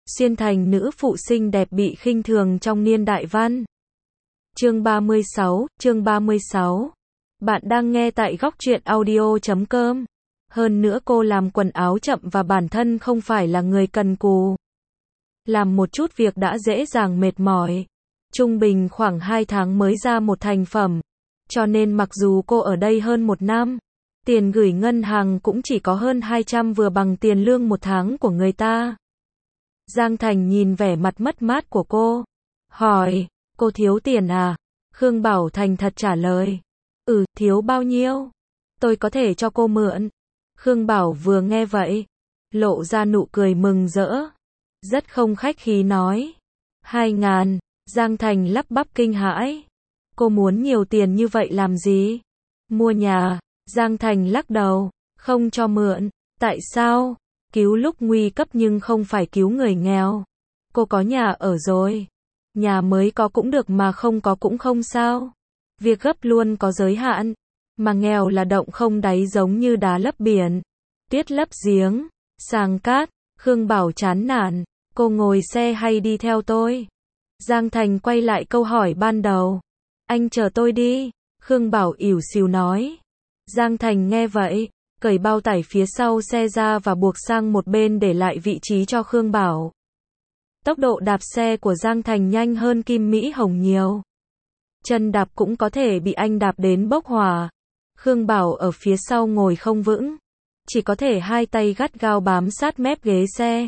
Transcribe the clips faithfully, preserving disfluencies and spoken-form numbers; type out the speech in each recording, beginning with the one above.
xuyên thành nữ phụ xinh đẹp bị khinh thường trong niên đại văn. Chương ba mươi sáu, chương ba mươi sáu. Bạn đang nghe tại góc truyện audio chấm com. Hơn nữa cô làm quần áo chậm và bản thân không phải là người cần cù. Làm một chút việc đã dễ dàng mệt mỏi. Trung bình khoảng hai tháng mới ra một thành phẩm. Cho nên mặc dù cô ở đây hơn một năm, tiền gửi ngân hàng cũng chỉ có hơn hai trăm vừa bằng tiền lương một tháng của người ta. Giang Thành nhìn vẻ mặt mất mát của cô. Hỏi, cô thiếu tiền à? Khương Bảo thành thật trả lời. Ừ, thiếu bao nhiêu? Tôi có thể cho cô mượn. Khương Bảo vừa nghe vậy, lộ ra nụ cười mừng rỡ. Rất không khách khí nói. Hai ngàn, Giang Thành lắp bắp kinh hãi. Cô muốn nhiều tiền như vậy làm gì? Mua nhà, Giang Thành lắc đầu, không cho mượn. Tại sao? Cứu lúc nguy cấp nhưng không phải cứu người nghèo. Cô có nhà ở rồi. Nhà mới có cũng được mà không có cũng không sao. Việc gấp luôn có giới hạn. Mà nghèo là động không đáy giống như đá lấp biển, tuyết lấp giếng, sàng cát. Khương Bảo chán nản. Cô ngồi xe hay đi theo tôi? Giang Thành quay lại câu hỏi ban đầu. Anh chờ tôi đi. Khương Bảo ỉu xìu nói. Giang Thành nghe vậy, cởi bao tải phía sau xe ra và buộc sang một bên để lại vị trí cho Khương Bảo. Tốc độ đạp xe của Giang Thành nhanh hơn Kim Mỹ Hồng nhiều. Chân đạp cũng có thể bị anh đạp đến bốc hỏa. Khương Bảo ở phía sau ngồi không vững, chỉ có thể hai tay gắt gao bám sát mép ghế xe.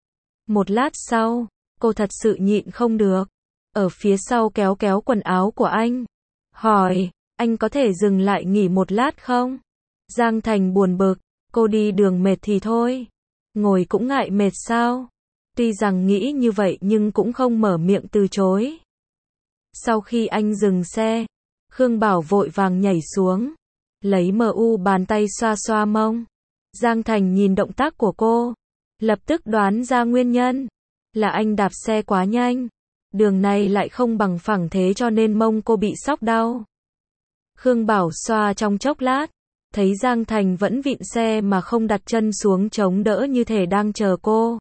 Một lát sau, cô thật sự nhịn không được, ở phía sau kéo kéo quần áo của anh. Hỏi, anh có thể dừng lại nghỉ một lát không? Giang Thành buồn bực, cô đi đường mệt thì thôi, ngồi cũng ngại mệt sao? Tuy rằng nghĩ như vậy nhưng cũng không mở miệng từ chối. Sau khi anh dừng xe, Khương Bảo vội vàng nhảy xuống, lấy mờ u bàn tay xoa xoa mông. Giang Thành nhìn động tác của cô, lập tức đoán ra nguyên nhân, là anh đạp xe quá nhanh. Đường này lại không bằng phẳng thế cho nên mông cô bị xóc đau. Khương Bảo xoa trong chốc lát, thấy Giang Thành vẫn vịn xe mà không đặt chân xuống chống đỡ như thể đang chờ cô.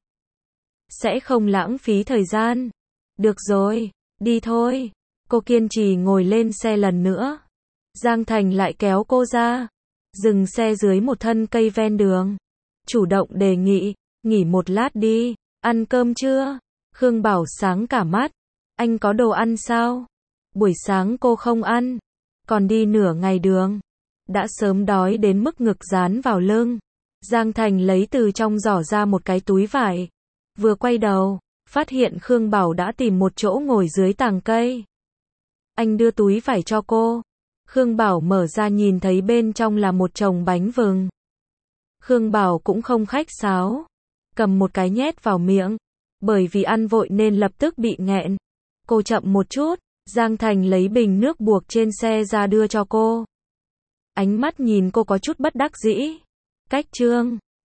Sẽ không lãng phí thời gian. Được rồi, đi thôi. Cô kiên trì ngồi lên xe lần nữa. Giang Thành lại kéo cô ra, dừng xe dưới một thân cây ven đường. Chủ động đề nghị, nghỉ một lát đi, ăn cơm chưa? Khương Bảo sáng cả mắt. Anh có đồ ăn sao? Buổi sáng cô không ăn, còn đi nửa ngày đường. Đã sớm đói đến mức ngực dán vào lưng. Giang Thành lấy từ trong giỏ ra một cái túi vải. Vừa quay đầu, phát hiện Khương Bảo đã tìm một chỗ ngồi dưới tàng cây. Anh đưa túi vải cho cô. Khương Bảo mở ra nhìn thấy bên trong là một chồng bánh vừng. Khương Bảo cũng không khách sáo, cầm một cái nhét vào miệng. Bởi vì ăn vội nên lập tức bị nghẹn. Cô chậm một chút, Giang Thành lấy bình nước buộc trên xe ra đưa cho cô. Ánh mắt nhìn cô có chút bất đắc dĩ. Cách chương